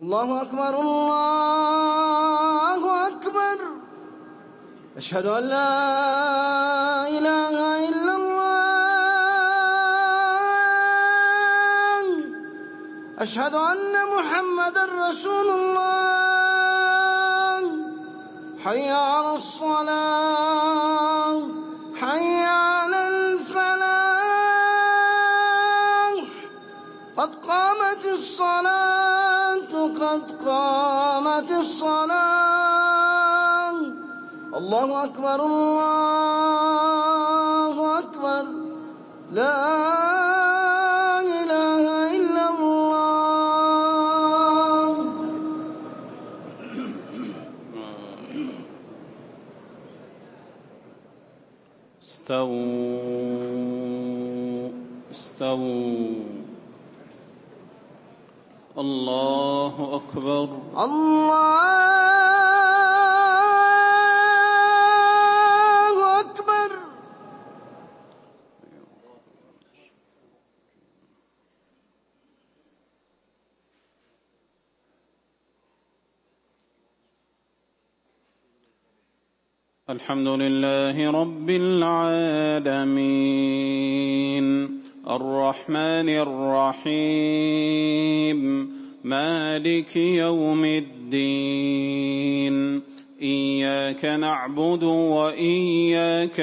الله أكبر الله أكبر. أشهد أن لا إله إلا الله. أشهد أن محمدا رسول الله. حي على الصلاة، حي على الفلاح. قد قامت الصلاة، قد قامت الصلاة. الله أكبر الله أكبر. لا إله إلا الله. استووا استووا. الله أكبر الله أكبر. الحمد لله رب العالمين الرحمن الرحيم مالك يوم الدين. إياك نعبد وإياك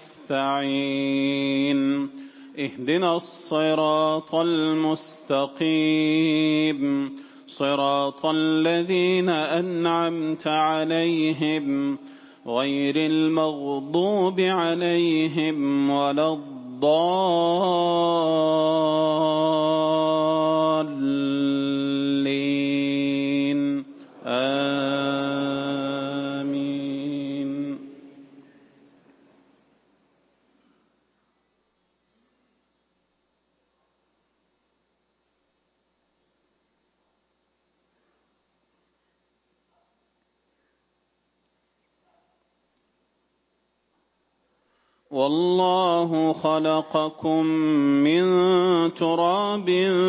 نستعين. اهدنا الصراط المستقيم صراط الذين أنعمت عليهم غير المغضوب عليهم ولا الضالين. آمين. والله خلقكم من تراب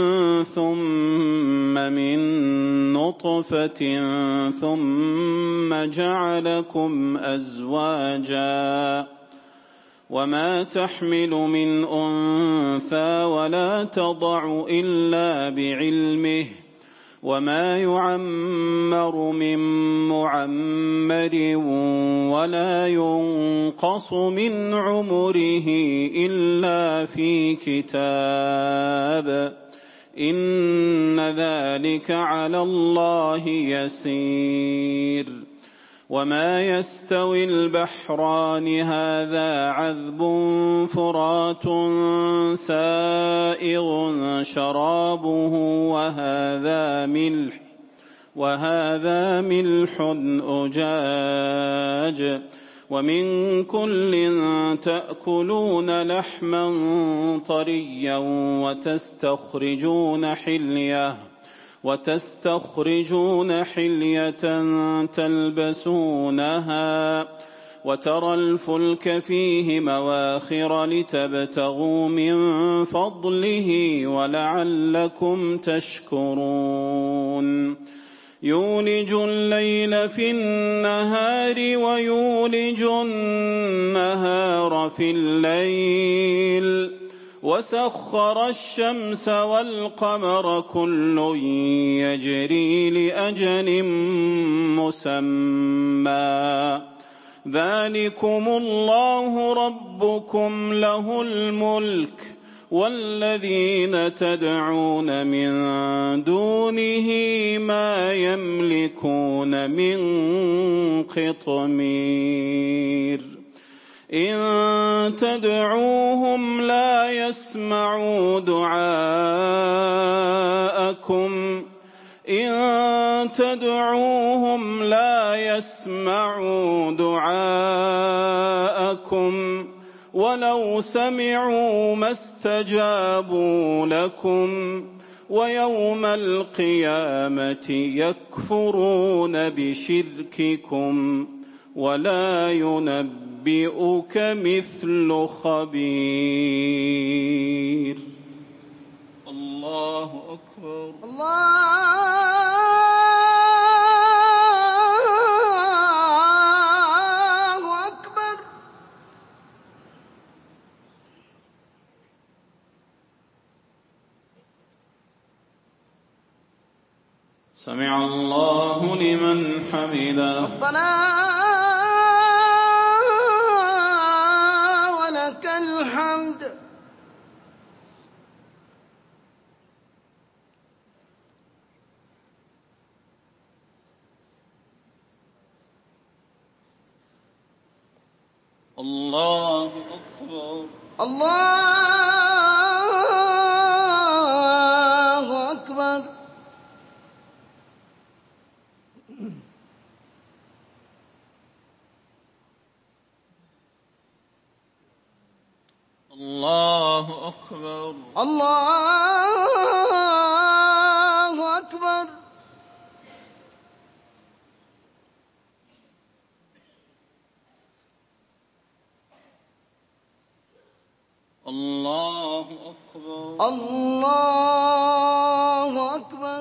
ثم من نطفة ثم جعلكم أزواجا وما تحمل من أنثى ولا تضع إلا بعلمه وما يعمر من معمر ولا ينقص من عمره إلا في كتاب إن ذلك على الله يسير. وما يستوي البحران هذا عذب فرات سائغ شرابه وهذا ملح أجاج ومن كل تأكلون لحما طريا وتستخرجون حلية تلبسونها وترى الفلك فيه مواخر لتبتغوا من فضله ولعلكم تشكرون. يولج الليل في النهار ويولج النهار في الليل وسخر الشمس والقمر كل يجري لأجل مسمى ذلكم الله ربكم له الملك والذين تدعون من دونه ما يملكون من قطمير. إن تدعوهم لا يسمعوا دعاءكم ولو سمعوا ما استجابوا لكم ويوم القيامة يكفرون بشرككم ولا ينبئك مثل خبير. الله أكبر. الله سمع الله لمن حمده. ربنا ولك الحمد. الله أكبر. الله أكبر. الله أكبر. الله أكبر. الله أكبر. الله أكبر.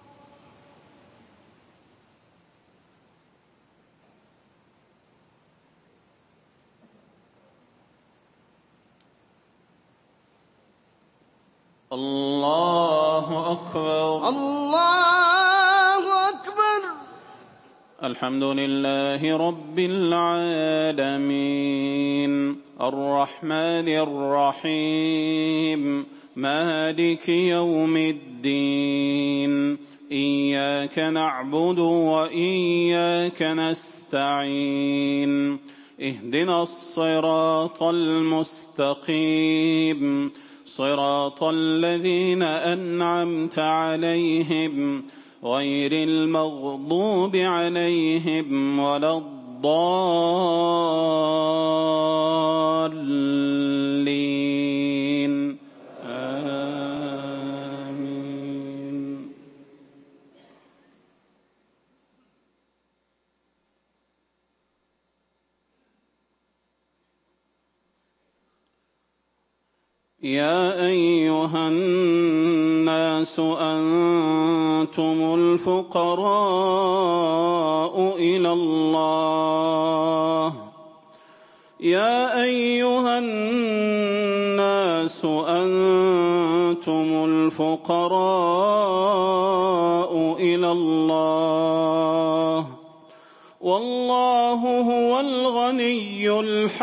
الله أكبر. الله أكبر. الحمد لله رب العالمين الرحمن الرحيم مالك يوم الدين إياك نعبد وإياك نستعين اهدنا الصراط المستقيم صراط الذين أنعمت عليهم غير المغضوب عليهم ولا الضالين آمين. يا أيها الناس أنتم الفقراء إلى الله. يا أيها الناس أنتم الفقراء إلى الله والله هو الغني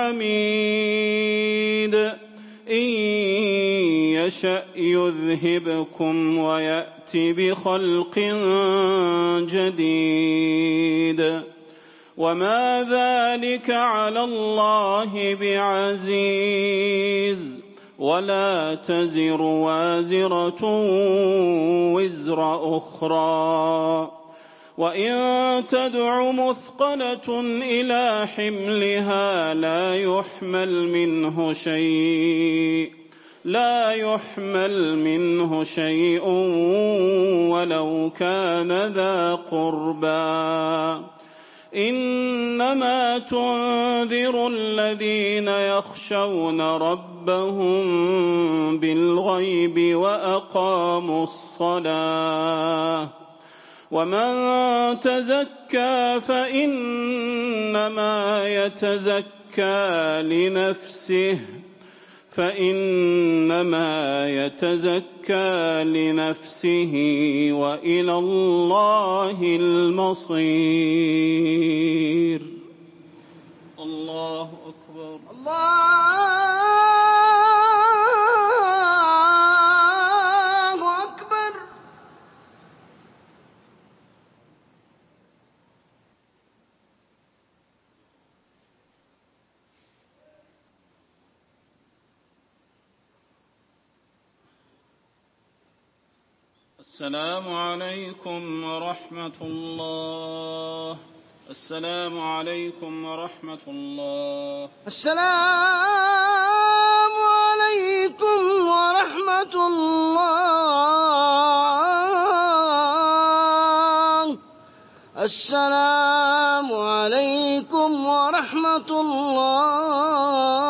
الحميد. إن يشأ يذهبكم ويأت بخلق جديد وما ذلك على الله بعزيز. ولا تزر وازرة وزر أخرى وإن تدع مثقلة إلى حملها لا يحمل منه شيء ولو كان ذا قربى. إنما تنذر الذين يخشون ربهم بالغيب وأقاموا الصلاة. ومن تزكى فإنما يتزكى لنفسه وإلى الله المصير. الله أكبر. الله أكبر. السلام عليكم ورحمة الله. السلام عليكم ورحمة الله. السلام عليكم ورحمة الله. السلام عليكم ورحمة الله.